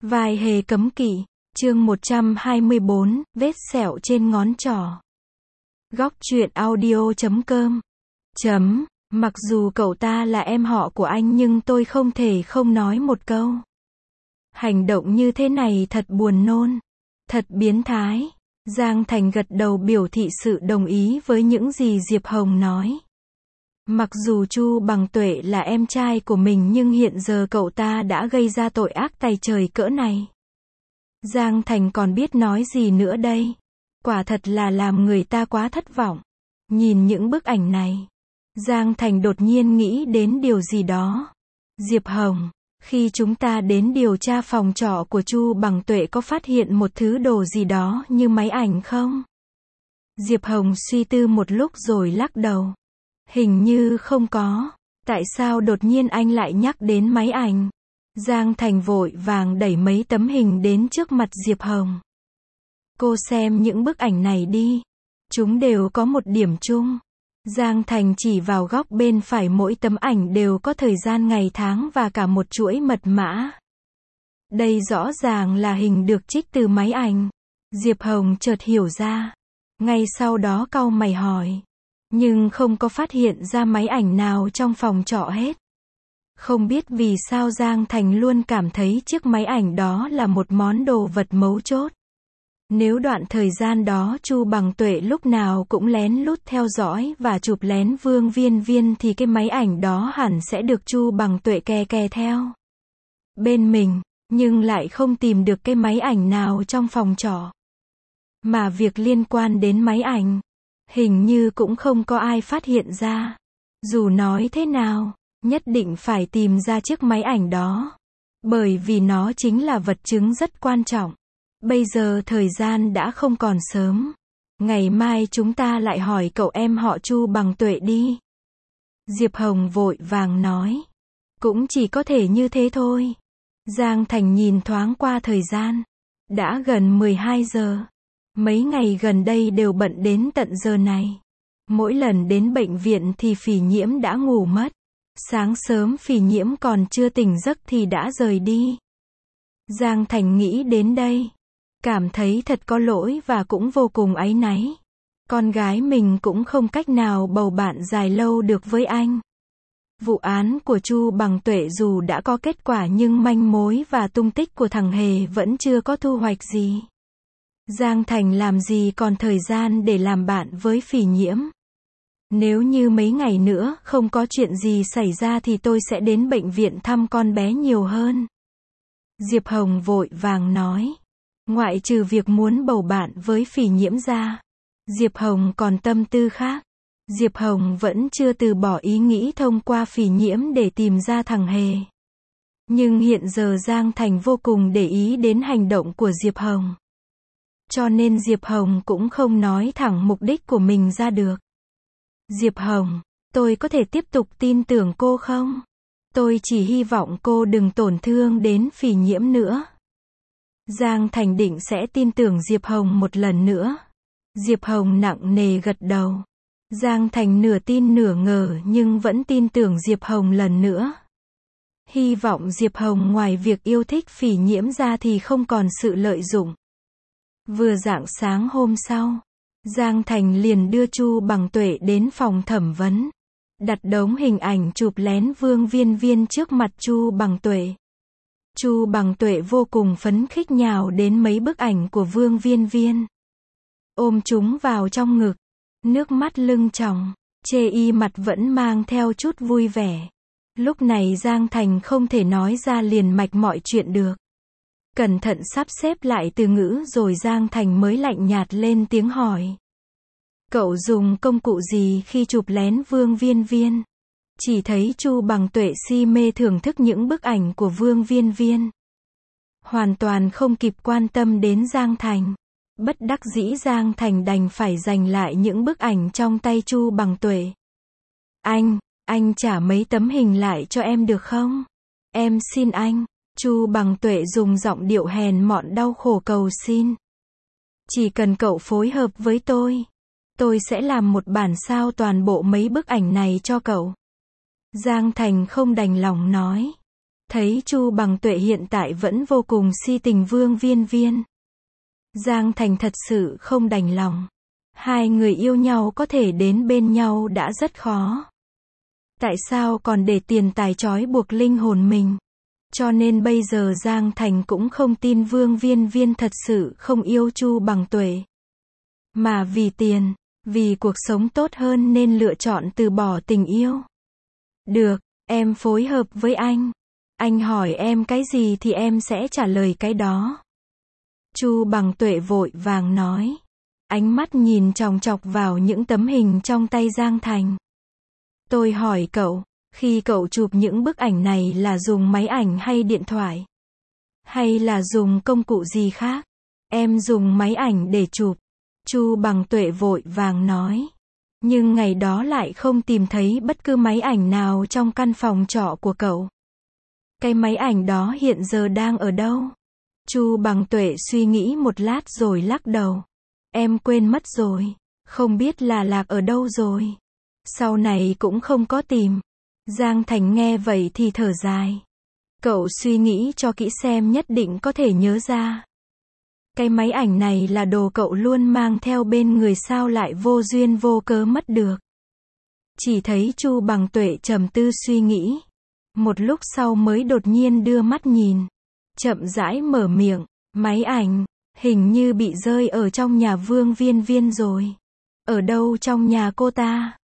Vai hề cấm kỵ, chương 124, vết sẹo trên ngón trỏ. Góc truyện audio.com. Mặc dù cậu ta là em họ của anh nhưng tôi không thể không nói một câu. Hành động như thế này thật buồn nôn, thật biến thái. Giang Thành gật đầu biểu thị sự đồng ý với những gì Diệp Hồng nói. Mặc dù Chu Bằng Tuệ là em trai của mình nhưng hiện giờ cậu ta đã gây ra tội ác tày trời cỡ này. Giang Thành còn biết nói gì nữa đây? Quả thật là làm người ta quá thất vọng. Nhìn những bức ảnh này, Giang Thành đột nhiên nghĩ đến điều gì đó. Diệp Hồng, khi chúng ta đến điều tra phòng trọ của Chu Bằng Tuệ có phát hiện một thứ đồ gì đó như máy ảnh không? Diệp Hồng suy tư một lúc rồi lắc đầu. Hình như không có. Tại sao đột nhiên anh lại nhắc đến máy ảnh? Giang Thành vội vàng đẩy mấy tấm hình đến trước mặt Diệp Hồng. Cô xem những bức ảnh này đi. Chúng đều có một điểm chung. Giang Thành chỉ vào góc bên phải, mỗi tấm ảnh đều có thời gian, ngày tháng và cả một chuỗi mật mã. Đây rõ ràng là hình được trích từ máy ảnh. Diệp Hồng chợt hiểu ra. Ngay sau đó cau mày hỏi. Nhưng không có phát hiện ra máy ảnh nào trong phòng trọ hết. Không biết vì sao Giang Thành luôn cảm thấy chiếc máy ảnh đó là một món đồ vật mấu chốt. Nếu đoạn thời gian đó Chu Bằng Tuệ lúc nào cũng lén lút theo dõi và chụp lén Vương Viên Viên thì cái máy ảnh đó hẳn sẽ được Chu Bằng Tuệ kè theo bên mình, nhưng lại không tìm được cái máy ảnh nào trong phòng trọ. Mà việc liên quan đến máy ảnh, hình như cũng không có ai phát hiện ra. Dù nói thế nào, nhất định phải tìm ra chiếc máy ảnh đó. Bởi vì nó chính là vật chứng rất quan trọng. Bây giờ thời gian đã không còn sớm. Ngày mai chúng ta lại hỏi cậu em họ Chu Bằng Tuệ đi. Diệp Hồng vội vàng nói. Cũng chỉ có thể như thế thôi. Giang Thành nhìn thoáng qua thời gian. Đã gần 12 giờ. Mấy ngày gần đây đều bận đến tận giờ này. Mỗi lần đến bệnh viện thì Phỉ Nhiễm đã ngủ mất. Sáng sớm Phỉ Nhiễm còn chưa tỉnh giấc thì đã rời đi. Giang Thành nghĩ đến đây, cảm thấy thật có lỗi và cũng vô cùng áy náy. Con gái mình cũng không cách nào bầu bạn dài lâu được với anh. Vụ án của Chu Bằng Tuệ dù đã có kết quả nhưng manh mối và tung tích của thằng Hề vẫn chưa có thu hoạch gì. Giang Thành làm gì còn thời gian để làm bạn với Phỉ Nhiễm. Nếu như mấy ngày nữa không có chuyện gì xảy ra thì tôi sẽ đến bệnh viện thăm con bé nhiều hơn. Diệp Hồng vội vàng nói. Ngoại trừ việc muốn bầu bạn với Phỉ Nhiễm ra, Diệp Hồng còn tâm tư khác. Diệp Hồng vẫn chưa từ bỏ ý nghĩ thông qua Phỉ Nhiễm để tìm ra thằng Hề. Nhưng hiện giờ Giang Thành vô cùng để ý đến hành động của Diệp Hồng. Cho nên Diệp Hồng cũng không nói thẳng mục đích của mình ra được. Diệp Hồng, tôi có thể tiếp tục tin tưởng cô không? Tôi chỉ hy vọng cô đừng tổn thương đến Phỉ Nhiễm nữa. Giang Thành định sẽ tin tưởng Diệp Hồng một lần nữa. Diệp Hồng nặng nề gật đầu. Giang Thành nửa tin nửa ngờ nhưng vẫn tin tưởng Diệp Hồng lần nữa. Hy vọng Diệp Hồng ngoài việc yêu thích Phỉ Nhiễm ra thì không còn sự lợi dụng. Vừa rạng sáng hôm sau, Giang Thành liền đưa Chu Bằng Tuệ đến phòng thẩm vấn. Đặt đống hình ảnh chụp lén Vương Viên Viên trước mặt Chu Bằng Tuệ. Chu Bằng Tuệ vô cùng phấn khích nhào đến mấy bức ảnh của Vương Viên Viên. Ôm chúng vào trong ngực, nước mắt lưng tròng, chê y mặt vẫn mang theo chút vui vẻ. Lúc này Giang Thành không thể nói ra liền mạch mọi chuyện được. Cẩn thận sắp xếp lại từ ngữ rồi Giang Thành mới lạnh nhạt lên tiếng hỏi. Cậu dùng công cụ gì khi chụp lén Vương Viên Viên? Chỉ thấy Chu Bằng Tuệ si mê thưởng thức những bức ảnh của Vương Viên Viên. Hoàn toàn không kịp quan tâm đến Giang Thành. Bất đắc dĩ Giang Thành đành phải giành lại những bức ảnh trong tay Chu Bằng Tuệ. Anh trả mấy tấm hình lại cho em được không? Em xin anh. Chu Bằng Tuệ dùng giọng điệu hèn mọn đau khổ cầu xin. Chỉ cần cậu phối hợp với tôi sẽ làm một bản sao toàn bộ mấy bức ảnh này cho cậu. Giang Thành không đành lòng nói. Thấy Chu Bằng Tuệ hiện tại vẫn vô cùng si tình Vương Viên Viên. Giang Thành thật sự không đành lòng. Hai người yêu nhau có thể đến bên nhau đã rất khó. Tại sao còn để tiền tài trói buộc linh hồn mình? Cho nên bây giờ Giang Thành cũng không tin Vương Viên Viên thật sự không yêu Chu Bằng Tuệ. Mà vì tiền, vì cuộc sống tốt hơn nên lựa chọn từ bỏ tình yêu. Được, em phối hợp với anh. Anh hỏi em cái gì thì em sẽ trả lời cái đó. Chu Bằng Tuệ vội vàng nói. Ánh mắt nhìn chòng chọc vào những tấm hình trong tay Giang Thành. Tôi hỏi cậu, khi cậu chụp những bức ảnh này là dùng máy ảnh hay điện thoại? Hay là dùng công cụ gì khác? Em dùng máy ảnh để chụp. Chu Bằng Tuệ vội vàng nói. Nhưng ngày đó lại không tìm thấy bất cứ máy ảnh nào trong căn phòng trọ của cậu. Cái máy ảnh đó hiện giờ đang ở đâu? Chu Bằng Tuệ suy nghĩ một lát rồi lắc đầu. Em quên mất rồi. Không biết là lạc ở đâu rồi. Sau này cũng không có tìm. Giang Thành nghe vậy thì thở dài. Cậu suy nghĩ cho kỹ xem nhất định có thể nhớ ra. Cái máy ảnh này là đồ cậu luôn mang theo bên người sao lại vô duyên vô cớ mất được. Chỉ thấy Chu Bằng Tuệ trầm tư suy nghĩ. Một lúc sau mới đột nhiên đưa mắt nhìn. Chậm rãi mở miệng. Máy ảnh, hình như bị rơi ở trong nhà Vương Viên Viên rồi. Ở đâu trong nhà cô ta?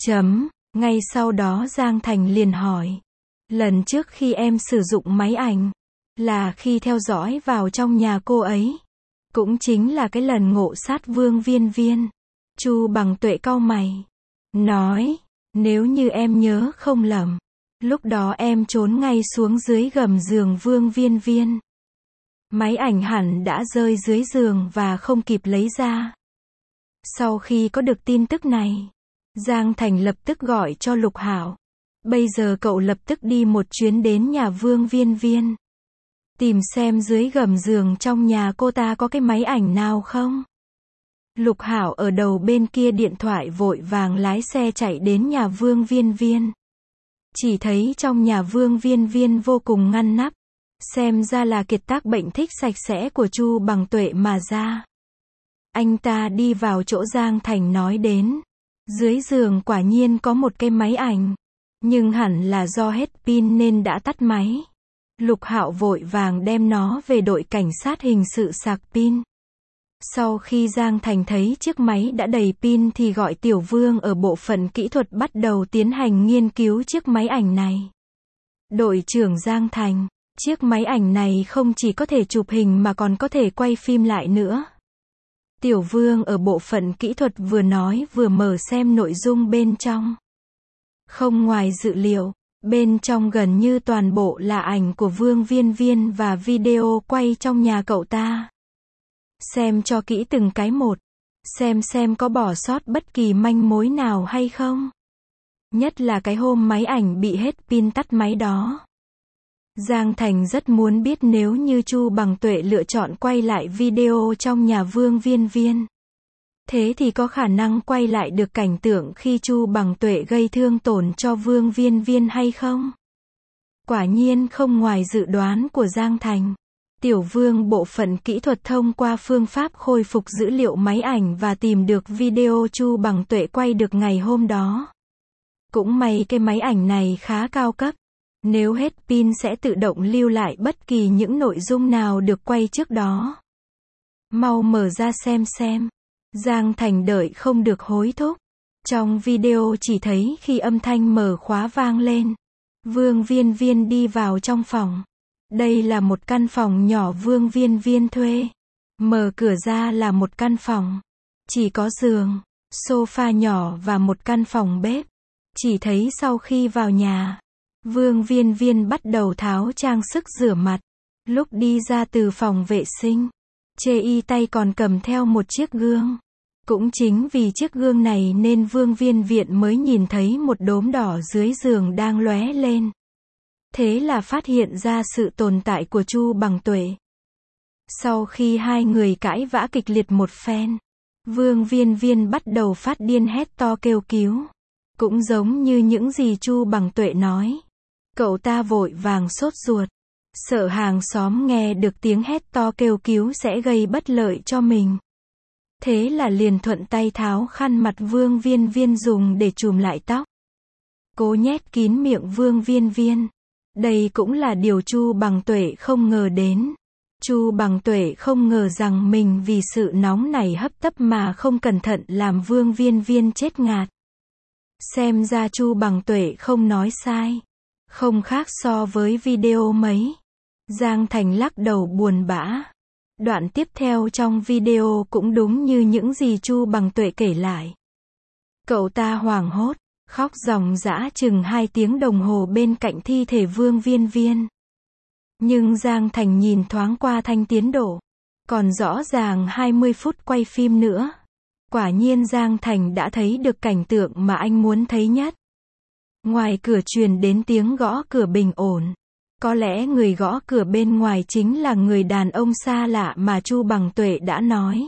Ngay sau đó Giang Thành liền hỏi. Lần trước khi em sử dụng máy ảnh, là khi theo dõi vào trong nhà cô ấy. Cũng chính là cái lần ngộ sát Vương Viên Viên. Chu Bằng Tuệ cau mày. Nói, nếu như em nhớ không lầm, lúc đó em trốn ngay xuống dưới gầm giường Vương Viên Viên. Máy ảnh hẳn đã rơi dưới giường và không kịp lấy ra. Sau khi có được tin tức này, Giang Thành lập tức gọi cho Lục Hạo. Bây giờ cậu lập tức đi một chuyến đến nhà Vương Viên Viên. Tìm xem dưới gầm giường trong nhà cô ta có cái máy ảnh nào không. Lục Hạo ở đầu bên kia điện thoại vội vàng lái xe chạy đến nhà Vương Viên Viên. Chỉ thấy trong nhà Vương Viên Viên vô cùng ngăn nắp. Xem ra là kiệt tác bệnh thích sạch sẽ của Chu Bằng Tuệ mà ra. Anh ta đi vào chỗ Giang Thành nói đến. Dưới giường quả nhiên có một cái máy ảnh. Nhưng hẳn là do hết pin nên đã tắt máy. Lục Hạo vội vàng đem nó về đội cảnh sát hình sự sạc pin. Sau khi Giang Thành thấy chiếc máy đã đầy pin thì gọi Tiểu Vương ở bộ phận kỹ thuật bắt đầu tiến hành nghiên cứu chiếc máy ảnh này. Đội trưởng Giang Thành, chiếc máy ảnh này không chỉ có thể chụp hình mà còn có thể quay phim lại nữa. Tiểu Vương ở bộ phận kỹ thuật vừa nói vừa mở xem nội dung bên trong. Không ngoài dự liệu, bên trong gần như toàn bộ là ảnh của Vương Viên Viên và video quay trong nhà cậu ta. Xem cho kỹ từng cái một. Xem có bỏ sót bất kỳ manh mối nào hay không. Nhất là cái hôm máy ảnh bị hết pin tắt máy đó. Giang Thành rất muốn biết nếu như Chu Bằng Tuệ lựa chọn quay lại video trong nhà Vương Viên Viên. Thế thì có khả năng quay lại được cảnh tượng khi Chu Bằng Tuệ gây thương tổn cho Vương Viên Viên hay không? Quả nhiên không ngoài dự đoán của Giang Thành. Tiểu Vương bộ phận kỹ thuật thông qua phương pháp khôi phục dữ liệu máy ảnh và tìm được video Chu Bằng Tuệ quay được ngày hôm đó. Cũng may cái máy ảnh này khá cao cấp. Nếu hết pin sẽ tự động lưu lại bất kỳ những nội dung nào được quay trước đó. Mau mở ra xem. Giang Thành đợi không được hối thúc. Trong video chỉ thấy khi âm thanh mở khóa vang lên, Vương Viên Viên đi vào trong phòng. Đây là một căn phòng nhỏ Vương Viên Viên thuê. Mở cửa ra là một căn phòng. Chỉ có giường, sofa nhỏ và một căn phòng bếp. Chỉ thấy sau khi vào nhà, Vương Viên Viên bắt đầu tháo trang sức rửa mặt. Lúc đi ra từ phòng vệ sinh, chê y tay còn cầm theo một chiếc gương. Cũng chính vì chiếc gương này nên Vương Viên Viện mới nhìn thấy một đốm đỏ dưới giường đang lóe lên. Thế là phát hiện ra sự tồn tại của Chu Bằng Tuệ. Sau khi hai người cãi vã kịch liệt một phen, Vương Viên Viên bắt đầu phát điên hét to kêu cứu. Cũng giống như những gì Chu Bằng Tuệ nói. Cậu ta vội vàng sốt ruột, sợ hàng xóm nghe được tiếng hét to kêu cứu sẽ gây bất lợi cho mình. Thế là liền thuận tay tháo khăn mặt Vương Viên Viên dùng để trùm lại tóc. Cố nhét kín miệng Vương Viên Viên. Đây cũng là điều Chu Bằng Tuệ không ngờ đến. Chu Bằng Tuệ không ngờ rằng mình vì sự nóng nảy hấp tấp mà không cẩn thận làm Vương Viên Viên chết ngạt. Xem ra Chu Bằng Tuệ không nói sai. Không khác so với video mấy. Giang Thành lắc đầu buồn bã. Đoạn tiếp theo trong video cũng đúng như những gì Chu Bằng Tuệ kể lại. Cậu ta hoảng hốt, khóc ròng rã chừng 2 tiếng đồng hồ bên cạnh thi thể Vương Viên Viên. Nhưng Giang Thành nhìn thoáng qua thanh tiến độ. Còn rõ ràng 20 phút quay phim nữa. Quả nhiên Giang Thành đã thấy được cảnh tượng mà anh muốn thấy nhất. Ngoài cửa truyền đến tiếng gõ cửa bình ổn. Có lẽ người gõ cửa bên ngoài chính là người đàn ông xa lạ mà Chu Bằng Tuệ đã nói.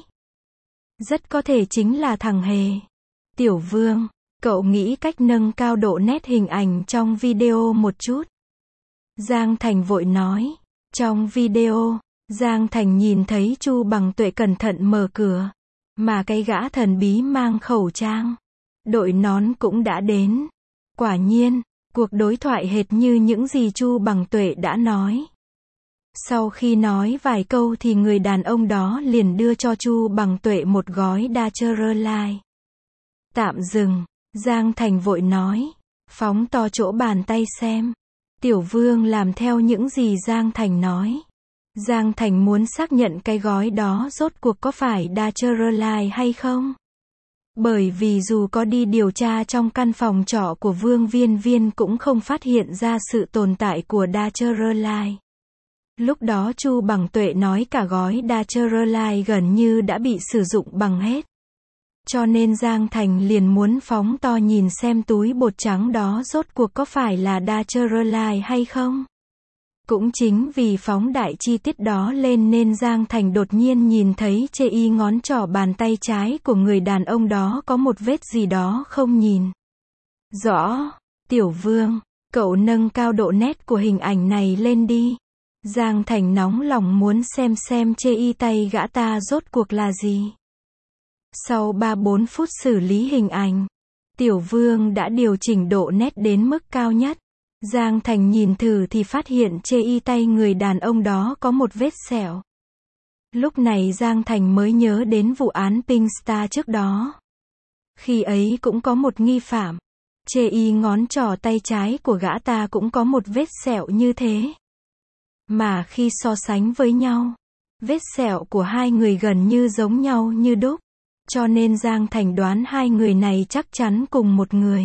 Rất có thể chính là thằng Hề. Tiểu Vương, cậu nghĩ cách nâng cao độ nét hình ảnh trong video một chút. Giang Thành vội nói. Trong video, Giang Thành nhìn thấy Chu Bằng Tuệ cẩn thận mở cửa. Mà cái gã thần bí mang khẩu trang, đội nón cũng đã đến. Quả nhiên, cuộc đối thoại hệt như những gì Chu Bằng Tuệ đã nói. Sau khi nói vài câu thì người đàn ông đó liền đưa cho Chu Bằng Tuệ một gói Dachauerline. Tạm dừng, Giang Thành vội nói, phóng to chỗ bàn tay xem. Tiểu Vương làm theo những gì Giang Thành nói. Giang Thành muốn xác nhận cái gói đó rốt cuộc có phải Dachauerline hay không. Bởi vì dù có đi điều tra trong căn phòng trọ của Vương Viên Viên cũng không phát hiện ra sự tồn tại của Dachauerline. Lúc đó Chu Bằng Tuệ nói cả gói Dachauerline gần như đã bị sử dụng bằng hết. Cho nên Giang Thành liền muốn phóng to nhìn xem túi bột trắng đó rốt cuộc có phải là Dachauerline hay không. Cũng chính vì phóng đại chi tiết đó lên nên Giang Thành đột nhiên nhìn thấy chê y ngón trỏ bàn tay trái của người đàn ông đó có một vết gì đó không nhìn rõ. Tiểu Vương, cậu nâng cao độ nét của hình ảnh này lên đi. Giang Thành nóng lòng muốn xem chê y tay gã ta rốt cuộc là gì. Sau 3-4 phút xử lý hình ảnh, Tiểu Vương đã điều chỉnh độ nét đến mức cao nhất. Giang Thành nhìn thử thì phát hiện chê y tay người đàn ông đó có một vết sẹo. Lúc này Giang Thành mới nhớ đến vụ án Pink Star trước đó. Khi ấy cũng có một nghi phạm. Chê y ngón trỏ tay trái của gã ta cũng có một vết sẹo như thế. Mà khi so sánh với nhau, vết sẹo của hai người gần như giống nhau như đúc. Cho nên Giang Thành đoán hai người này chắc chắn cùng một người.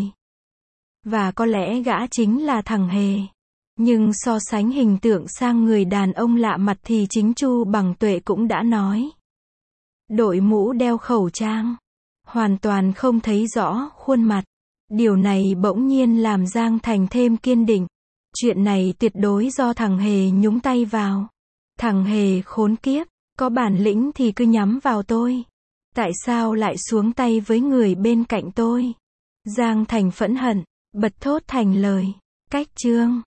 Và có lẽ gã chính là thằng Hề. Nhưng so sánh hình tượng sang người đàn ông lạ mặt thì chính Chu Bằng Tuệ cũng đã nói. Đội mũ đeo khẩu trang. Hoàn toàn không thấy rõ khuôn mặt. Điều này bỗng nhiên làm Giang Thành thêm kiên định. Chuyện này tuyệt đối do thằng Hề nhúng tay vào. Thằng Hề khốn kiếp, có bản lĩnh thì cứ nhắm vào tôi. Tại sao lại xuống tay với người bên cạnh tôi? Giang Thành phẫn hận, bật thốt thành lời. Cách chương